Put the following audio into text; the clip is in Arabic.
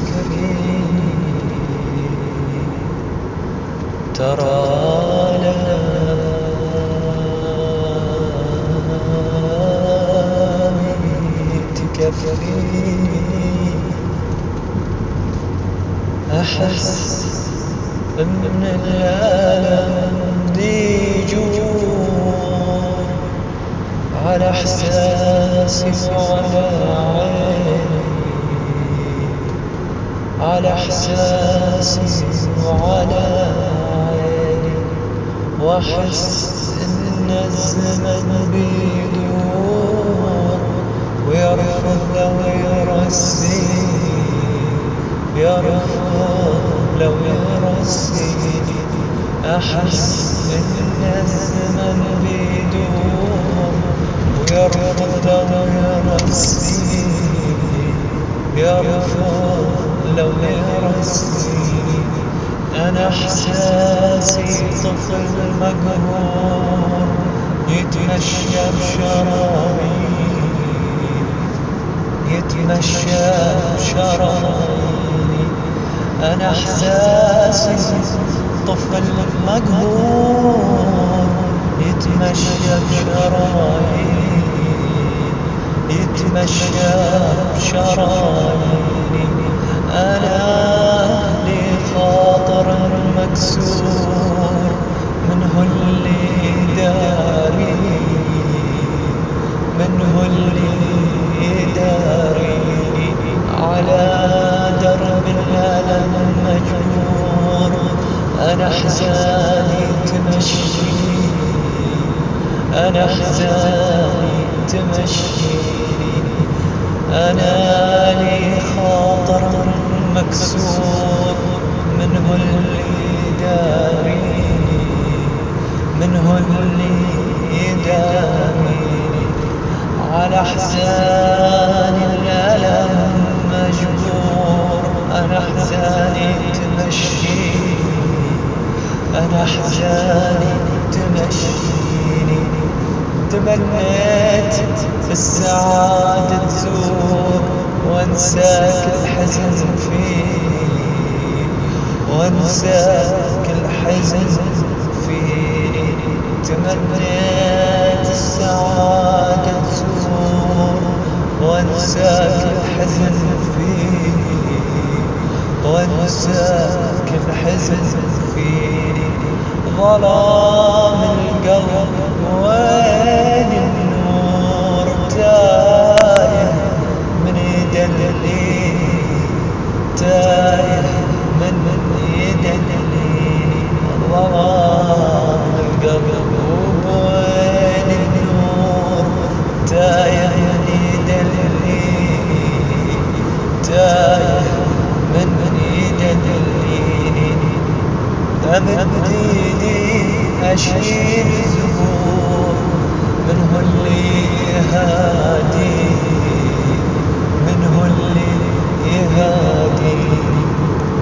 تكفيني، ترى آلامي تكفيني. أحس إن الألم ذي جور على إحساسي وعلى عيني، على إحساسي وعلى عيني. وأحس إن الزمن بيدور ويرفض لو يرسيني، يرفض لو يرسيني. أحس إن الزمن بيدور ويرفض لو يرسيني، يرفض لو يرسيني. أنا إحساسي طفل مقهور يتمشى بشراييني، يتمشى بشراييني. أنا إحساسي طفل مقهور يتمشى بشراييني، يتمشى بشراييني. أنا لي خاطر مكسور منه اللي داريني، منه اللي داريني. على درب الألم مجبور أنا أحزاني تمشيني، أنا أحزاني تمشيني. أنا لي خاطر مكسور منه اللي داريني، منه اللي داريني. على أحزاني الألم مجبور أنا أحزاني تمشيني، أنا أحزاني تمشيني. تمنيت السعادة تزور وانسى كل حزن فيني، وانسى كل حزن فيني. تمنيت السعادة تزور وانسى كل حزن فيني، وانسى كل حزن فيني. ظلام القلب وين النور تايه من يدليني، تايه من يدليني. ظلام القلب وين النور تايه من يدليني، تايه من يدليني. أمد ايدي أشيل زهور منه اللي يهاديني، منه اللي يهاديني.